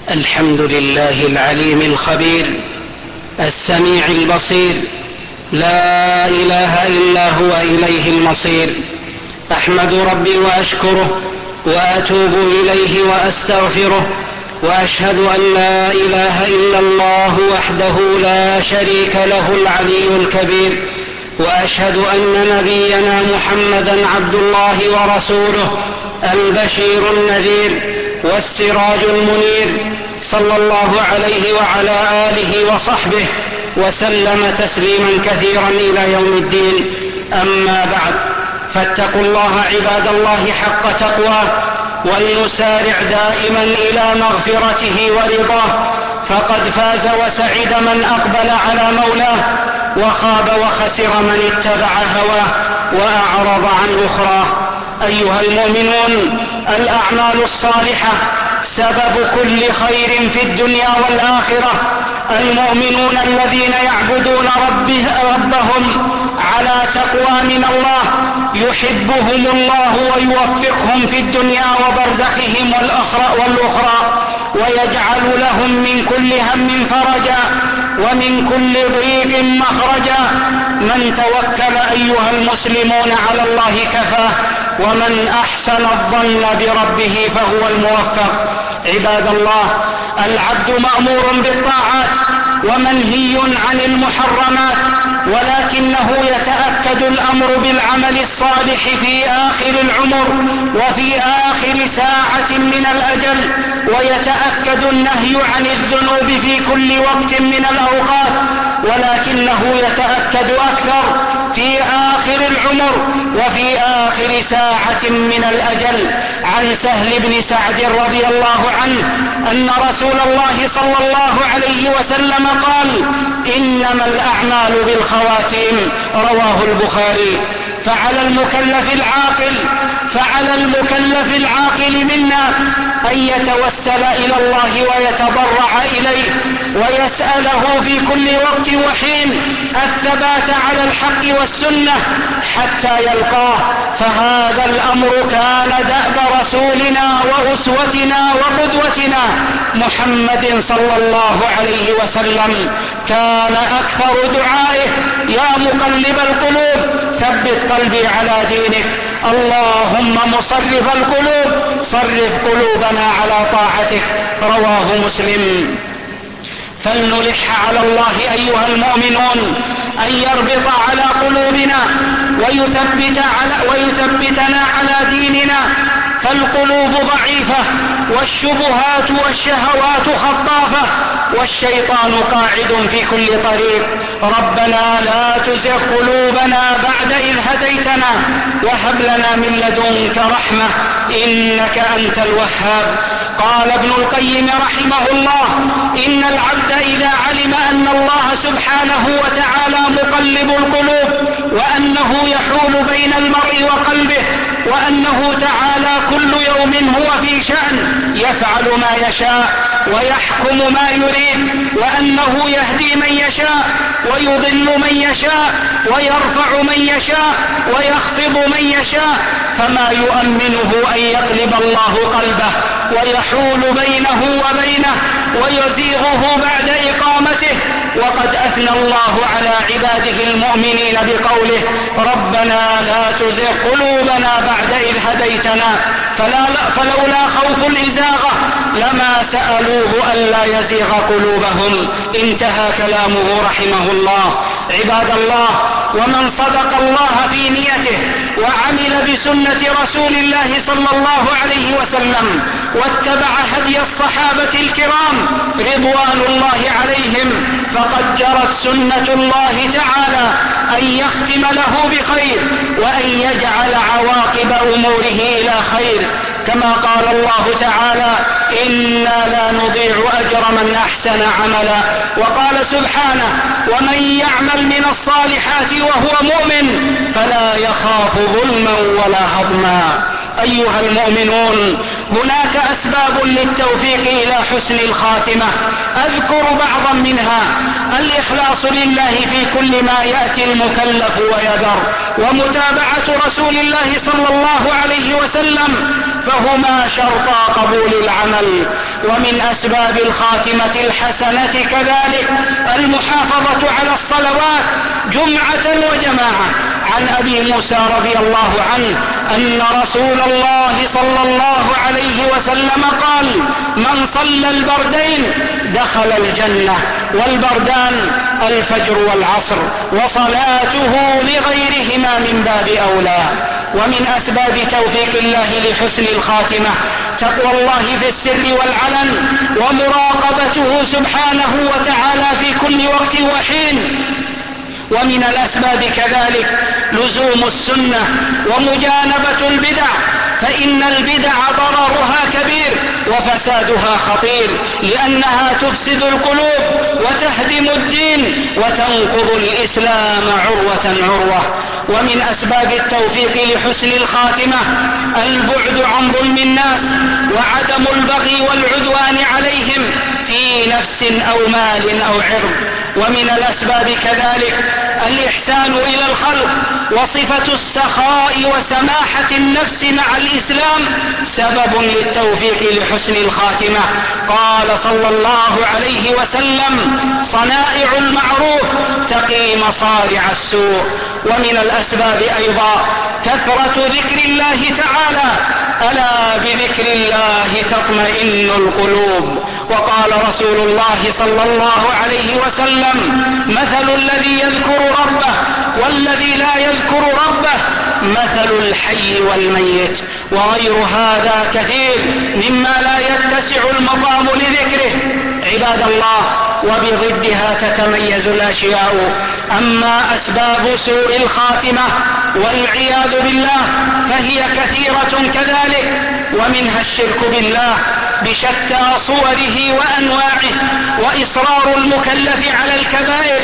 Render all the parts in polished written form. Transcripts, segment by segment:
الحمد لله العليم الخبير السميع البصير، لا إله إلا هو إليه المصير. أحمد ربي وأشكره وأتوب إليه وأستغفره، وأشهد أن لا إله إلا الله وحده لا شريك له العلي الكبير، وأشهد أن نبينا محمدا عبد الله ورسوله البشير النذير والسراج المنير، صلى الله عليه وعلى آله وصحبه وسلم تسليما كثيرا إلى يوم الدين. أما بعد، فاتقوا الله عباد الله حق تقواه، ولنسارع دائما إلى مغفرته ورضاه، فقد فاز وسعد من أقبل على مولاه، وخاب وخسر من اتبع هواه وأعرض عن أخراه. أيها المؤمنون، الأعمال الصالحة سبب كل خير في الدنيا والآخرة. المؤمنون الذين يعبدون ربهم على تقوى من الله يحبهم الله ويوفقهم في الدنيا وبرزخهم والأخرى، ويجعل لهم من كل هم فرجا ومن كل ضيق مخرجا. من توكل أيها المسلمون على الله كفاه، ومن أحسن الظن بربه فهو الموفق. عباد الله، العبد مأمور بالطاعات ومنهي عن المحرمات، ولكنه يتأكد الأمر بالعمل الصالح في آخر العمر وفي آخر ساعة من الأجل، ويتأكد النهي عن الذنوب في كل وقت من الأوقات، ولكنه يتأكد أكثر في آخر العمر وفي آخر ساعة من الأجل. عن سهل بن سعد رضي الله عنه أن رسول الله صلى الله عليه وسلم قال: إنما الأعمال بالخواتيم، رواه البخاري. فعلى المكلف العاقل منا أن يتوسل إلى الله ويتضرع إليه ويسأله في كل وقت وحين الثبات على الحق والسنة حتى يلقاه، فهذا الأمر كان دأب رسولنا وأسوتنا وقدوتنا محمد صلى الله عليه وسلم. كان أكثر دعائه: يا مقلب القلوب ثبت قلبي على دينك، اللهم مصرف القلوب صرف قلوبنا على طاعتك، رواه مسلم. فلنلح على الله أيها المؤمنون أن يربط على قلوبنا ويثبتنا على ديننا، فالقلوب ضعيفة والشبهات والشهوات خطافة والشيطان قاعد في كل طريق. ربنا لا تزغ قلوبنا بعد إذ هديتنا وهب لنا من لدنك رحمة إنك أنت الوهاب. قال ابن القيم رحمه الله: إن العبد إذا علم أن الله سبحانه وتعالى مقلب القلوب، وأنه يحول بين المرء وقلبه، وأنه تعالى كل يوم هو في شأن يفعل ما يشاء ويحكم ما يريد، وأنه يهدي من يشاء ويضل من يشاء ويرفع من يشاء ويخفض من يشاء، فما يؤمنه أن يقلب الله قلبه ويحول بينه وبينه ويزيغه بعد إقامته. وقد أثنى الله على عباده المؤمنين بقوله: ربنا لا تزغ قلوبنا بعد إذ هديتنا فلولا خوف الإزاغة لما سألوه ألا يزيغ قلوبهم. انتهى كلامه رحمه الله. عباد الله، ومن صدق الله في نيته وعمل بسنة رسول الله صلى الله عليه وسلم واتبع هدي الصحابة الكرام رضوان الله عليهم، فقد جرت سنة الله تعالى أن يختم له بخير وأن يجعل عواقب أموره إلى خير، كما قال الله تعالى: إنا لا نضيع أجر من أحسن عملا. وقال سبحانه: ومن يعمل من الصالحات وهو مؤمن فلا يخاف ظلما ولا هضما. أيها المؤمنون، هناك أسباب للتوفيق إلى حسن الخاتمة، أذكر بعضا منها: الإخلاص لله في كل ما يأتي المكلف ويذر، ومتابعة رسول الله صلى الله عليه وسلم، فهما شرطا قبول العمل. ومن أسباب الخاتمة الحسنة كذلك المحافظة على الصلوات جمعة وجماعة. عن أبي موسى رضي الله عنه أن رسول الله صلى الله عليه وسلم قال: من صلى البردين دخل الجنة، والبردان الفجر والعصر، وصلاته لغيرهما من باب أولى. ومن أسباب توفيق الله لحسن الخاتمة تقوى الله في السر والعلن، ومراقبته سبحانه وتعالى في كل وقت وحين. ومن الأسباب كذلك لزوم السنة ومجانبة البدع، فإن البدع ضررها كبير وفسادها خطير، لأنها تفسد القلوب وتهدم الدين وتنقض الإسلام عروة عروة. ومن أسباب التوفيق لحسن الخاتمة البعد عن ظلم الناس وعدم البغي والعدوان عليهم في نفس أو مال أو عرض. ومن الأسباب كذلك الإحسان إلى الخلق، وصفة السخاء وسماحة النفس مع الإسلام سبب للتوفيق لحسن الخاتمة. قال صلى الله عليه وسلم: صنائع المعروف تقي مصارع السوء. ومن الأسباب أيضا كثرة ذكر الله تعالى: ألا بذكر الله تطمئن القلوب. وقال رسول الله صلى الله عليه وسلم: مثل الذي يذكر ربه والذي لا يذكر ربه مثل الحي والميت. وغير هذا كثير مما لا يتسع المقام لذكره. عباد الله، وبضدها تتميز الأشياء. أما أسباب سوء الخاتمة والعياذ بالله فهي كثيرة كذلك، ومنها الشرك بالله بشتى صوره وأنواعه، وإصرار المكلف على الكبائر،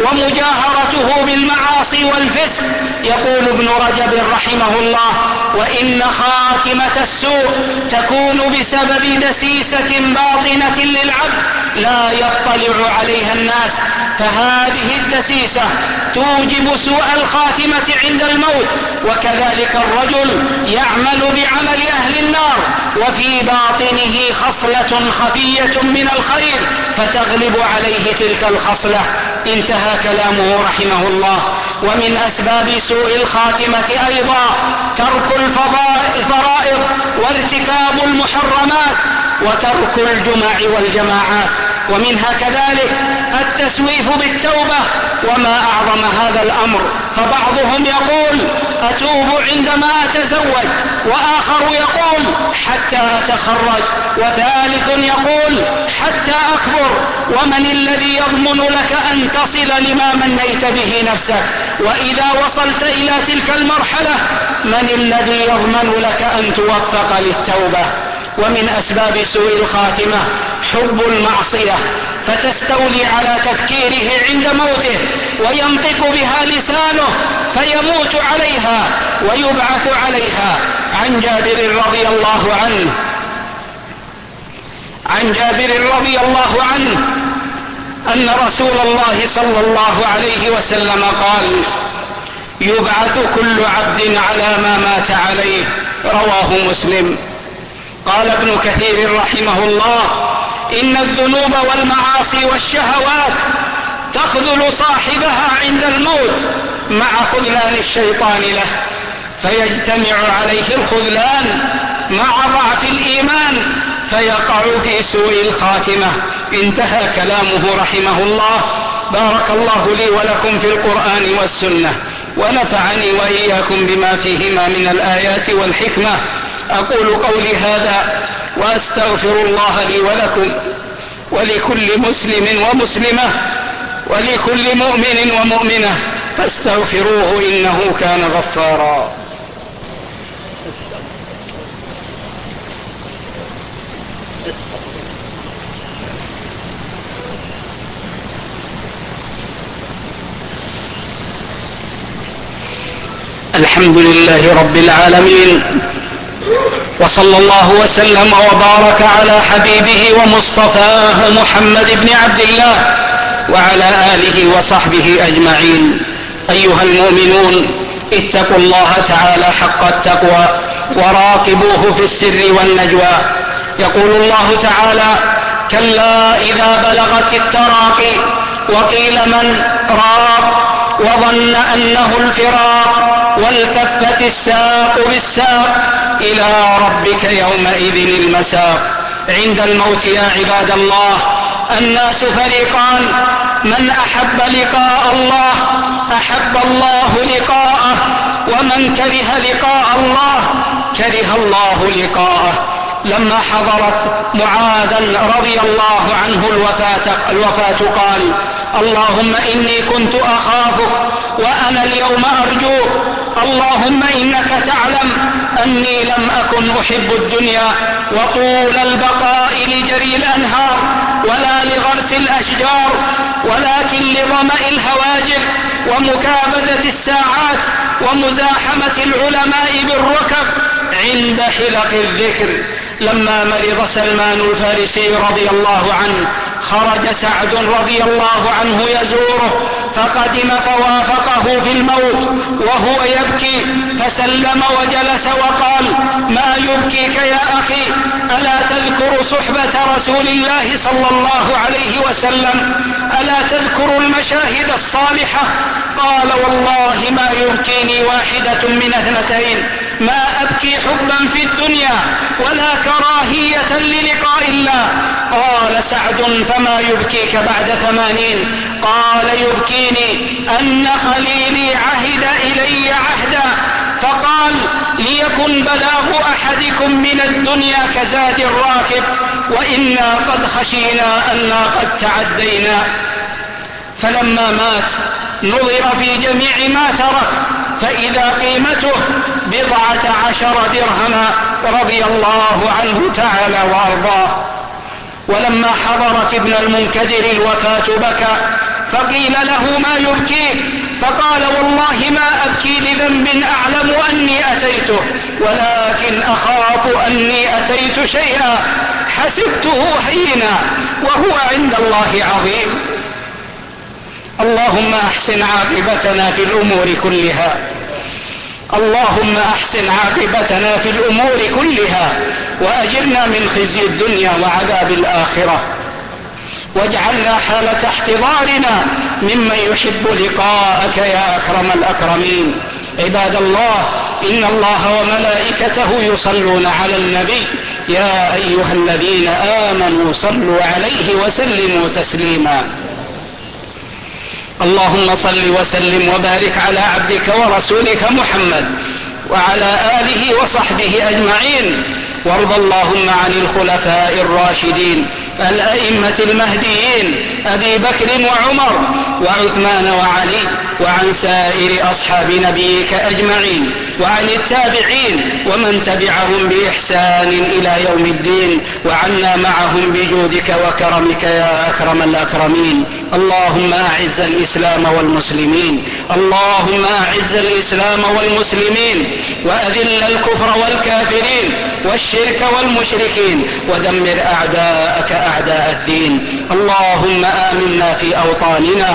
ومجاهرته بالمعاصي والفسق. يقول ابن رجب رحمه الله: وإن خاتمة السوء تكون بسبب دسيسة باطنة للعبد لا يطلع عليها الناس، فهذه الدسيسة توجب سوء الخاتمة عند الموت. وكذلك الرجل يعمل بعمل أهل النار وفي باطنه خصلة خفية من الخير فتغلب عليه تلك الخصلة. انتهى كلامه رحمه الله. ومن أسباب سوء الخاتمة أيضا ترك الفرائض وارتكاب المحرمات وترك الجمع والجماعات. ومنها كذلك التسويف بالتوبة، وما أعظم هذا الأمر، فبعضهم يقول: أتوب عندما أتزوج، وآخر يقول: حتى أتخرج، وثالث يقول: حتى أكبر. ومن الذي يضمن لك أن تصل لما منيت به نفسك؟ وإذا وصلت إلى تلك المرحلة من الذي يضمن لك أن توفق للتوبة؟ ومن أسباب سوء الخاتمة حب المعصية، فتستولي على تفكيره عند موته، وينطق بها لسانه فيموت عليها ويبعث عليها. عن جابر رضي الله عنه أن رسول الله صلى الله عليه وسلم قال: يبعث كل عبد على ما مات عليه. رواه مسلم. قال ابن كثير رحمه الله: إن الذنوب والمعاصي والشهوات تخذل صاحبها عند الموت مع خذلان الشيطان له، فيجتمع عليه الخذلان مع ضعف الإيمان فيقع في سوء الخاتمة. انتهى كلامه رحمه الله. بارك الله لي ولكم في القرآن والسنة، ونفعني وإياكم بما فيهما من الآيات والحكمة. أقول قولي هذا وأستغفر الله لي ولكم ولكل مسلم ومسلمة ولكل مؤمن ومؤمنة، فاستغفروه إنه كان غفارا. الحمد لله رب العالمين، وصلى الله وسلم وبارك على حبيبه ومصطفاه محمد بن عبد الله وعلى آله وصحبه أجمعين. أيها المؤمنون، اتقوا الله تعالى حق التقوى وراقبوه في السر والنجوى، يقول الله تعالى: كلا إذا بلغت التراقي وقيل من راق وظن أنه الفراق والتفت الساق بالساق إلى ربك يومئذ المساق. عند الموت يا عباد الله الناس فريقان: من أحب لقاء الله أحب الله لقاءه، ومن كره لقاء الله كره الله لقاءه. لما حضرت معاذا رضي الله عنه الوفاة قال: اللهم إني كنت أخافك وأنا اليوم أرجوك، اللهم إنك تعلم أني لم أكن أحب الدنيا وطول البقاء لجري الأنهار ولا لغرس الأشجار، ولكن لظمأ الهواجر ومكابدة الساعات ومزاحمة العلماء بالركب عند حلق الذكر. لما مرض سلمان الفارسي رضي الله عنه خرج سعد رضي الله عنه يزوره، فقدم فوافقه في الموت وهو يبكي، فسلم وجلس وقال: ما يبكيك يا أخي؟ ألا تذكر صحبة رسول الله صلى الله عليه وسلم؟ ألا تذكر المشاهد الصالحة؟ قال: والله ما يبكيني واحدة من اثنتين: ما أبكي حبا في الدنيا ولا كراهية للقاء الله. قال سعد: فما يبكيك بعد 80؟ قال: يبكيني أن خليلي عهد إلي عهدا فقال: ليكن بلاغ أحدكم من الدنيا كزاد الراكب، وإنا قد خشينا أننا قد تعدينا. فلما مات نظر في جميع ما ترك فإذا قيمته 12 درهما رضي الله عنه تعالى وأرضاه. ولما حضرت ابن المنكدر الوفاة بكى، فقيل له: ما يبكيك؟ فقال: والله ما أبكي لذنب أعلم أني أتيته، ولكن أخاف أني أتيت شيئا حسبته هينا وهو عند الله عظيم. اللهم أحسن عاقبتنا في الأمور كلها، اللهم أحسن عاقبتنا في الأمور كلها، وأجرنا من خزي الدنيا وعذاب الآخرة، واجعلنا حالة احتضارنا ممن يحب لقاءك يا أكرم الأكرمين. عباد الله، إن الله وملائكته يصلون على النبي، يا أيها الذين آمنوا صلوا عليه وسلموا تسليما. اللهم صل وسلم وبارك على عبدك ورسولك محمد وعلى آله وصحبه أجمعين، وارض اللهم عن الخلفاء الراشدين الأئمة المهديين أبي بكر وعمر وعثمان وعلي، وعن سائر أصحاب نبيك أجمعين، وعن التابعين ومن تبعهم بإحسان إلى يوم الدين، وعنا معهم بجودك وكرمك يا أكرم الأكرمين. اللهم أعز الإسلام والمسلمين، اللهم أعز الإسلام والمسلمين، وأذل الكفر والكافرين والشرك والمشركين، ودمر أعداءك أعداء الدين. اللهم آمنا في أوطاننا،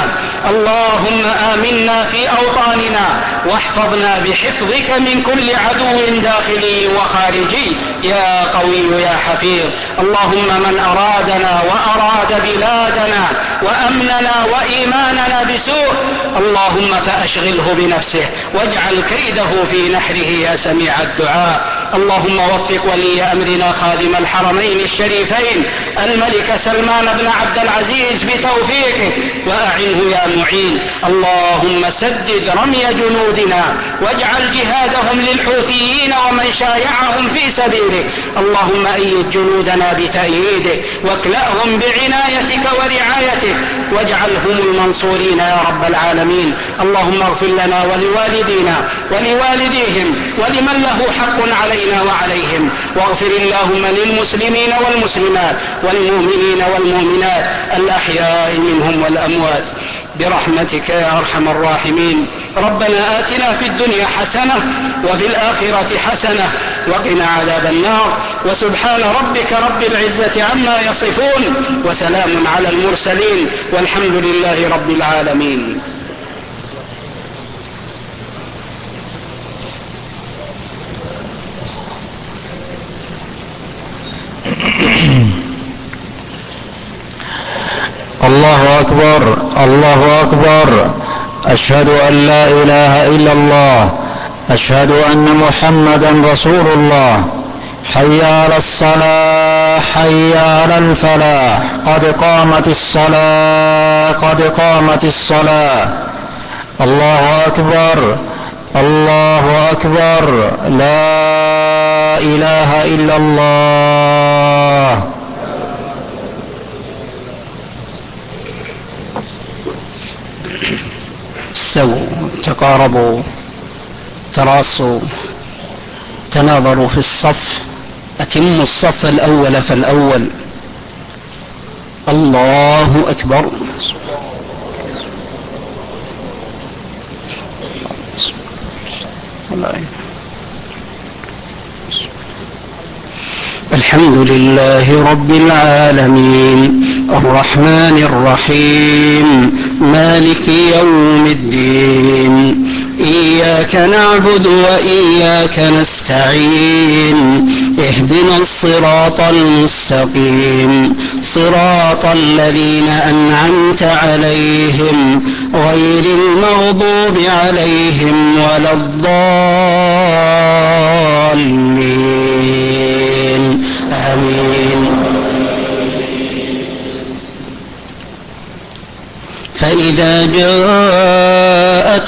اللهم آمنا في أوطاننا، واحفظنا بحفظك من كل عدو داخلي وخارجي يا قوي يا حفيظ. اللهم من أرادنا وأراد بلادنا وأمننا وإيماننا بسوء اللهم فأشغله بنفسه واجعل كيده في نحره يا سميع الدعاء. اللهم وفق ولي أمرنا خادم الحرمين الشريفين الملك سلمان بن عبد العزيز بتوفيقه وأعنه يا معين. اللهم سدد رمي جنودنا واجعل جهادهم للحوثيين ومن شايعهم في سبيلك. اللهم أيد جنودنا بتأييدك واكلأهم بعنايتك ورعايتك واجعلهم المنصورين يا رب العالمين. اللهم اغفر لنا ولوالدينا ولوالديهم ولمن له حق علينا وعليهم، واغفر اللهم للمسلمين والمسلمات والمؤمنين والمؤمنات الأحياء منهم والأموات برحمتك يا أرحم الراحمين. ربنا آتنا في الدنيا حسنة وفي الآخرة حسنة وقنا عذاب النار، وسبحان ربك رب العزة عما يصفون، وسلام على المرسلين، والحمد لله رب العالمين. الله أكبر الله أكبر. أشهد أن لا إله إلا الله. أشهد أن محمدا رسول الله. حي على الصلاة حي على الفلاح قد قامت الصلاة قد قامت الصلاة. الله أكبر الله أكبر. لا إله إلا الله. استووا تقاربوا تراصوا تناظروا في الصف. أتموا الصف الأول فالأول. الله أكبر. الحمد لله رب العالمين الرحمن الرحيم مالك يوم الدين. إياك نعبد وإياك نستعين. اهدنا الصراط المستقيم صراط الذين أنعمت عليهم غير المغضوب عليهم ولا الضالين. آمين. فإذا جاءت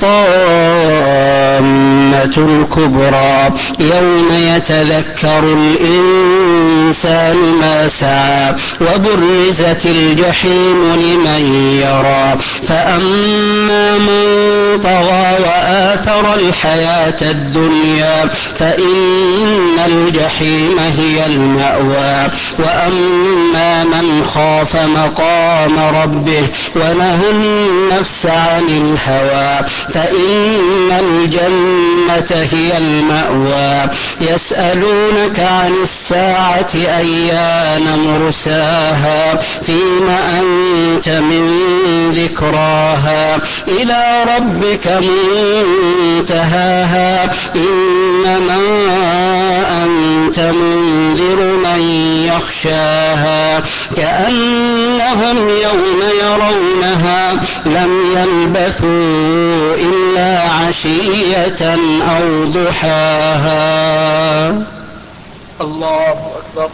الطامة الكبرى يوم يتذكر الإنسان ما سعى وبرزت الجحيم لمن يرى. فأما من طغى وآثر الحياة الدنيا فإن الجحيم هي المأوى. وأما من خاف مقام ربه ونهى النفس عن الهوى فإن الجنة هي المأوى. يسألونك عن الساعة أيان مرساها فيم أنت من ذكراها إلى ربك منتهاها. إنما أنت منذر من يخشاها كأنهم يوم يرونها لم يلبثوا إلا عشية أو ضحاها. الله أكبر.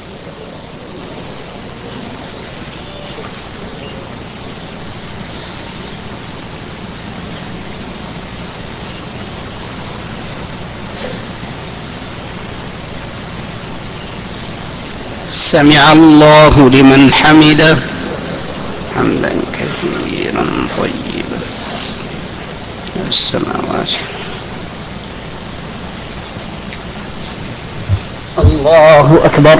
سمع الله لمن حمده حمدا كثيرا طيبا السماوات. الله أكبر.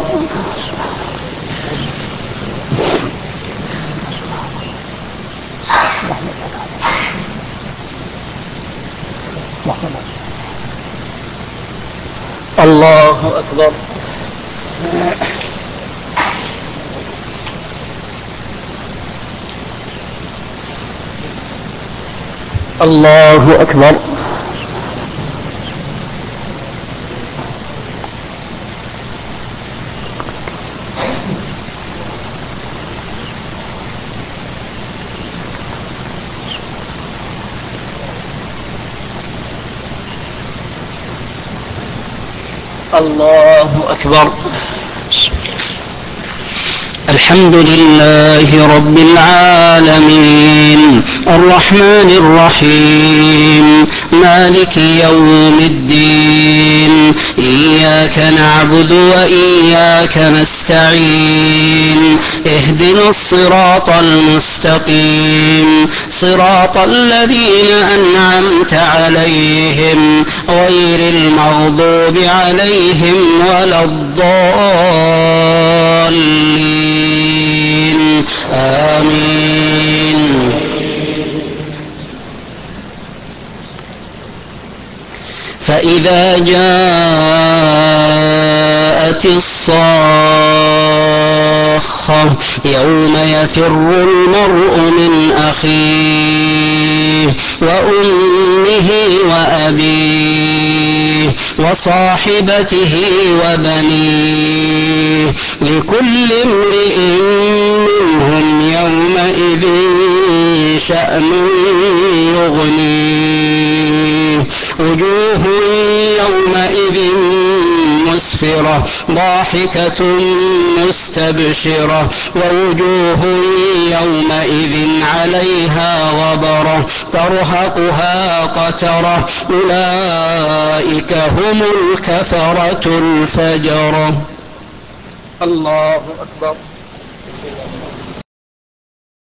الله أكبر. الله أكبر. الله أكبر. الحمد لله رب العالمين الرحمن الرحيم مالك يوم الدين. إياك نعبد وإياك نستعين. اهدنا الصراط المستقيم صراط الذين أنعمت عليهم غير المغضوب عليهم ولا الضالين. آمين. فإذا جاءت الصاخة يوم يفر المرء من أخيه وأمه وأبيه وصاحبته وبنيه لكل امرئ منهم يومئذ يومئذ شأن يغنيه وجوه يومئذ مسفرة ضاحكة مستبشرة ووجوه يومئذ عليها غبرة ترهقها قترة أولئك هم الكفرة الفجرة. الله أكبر.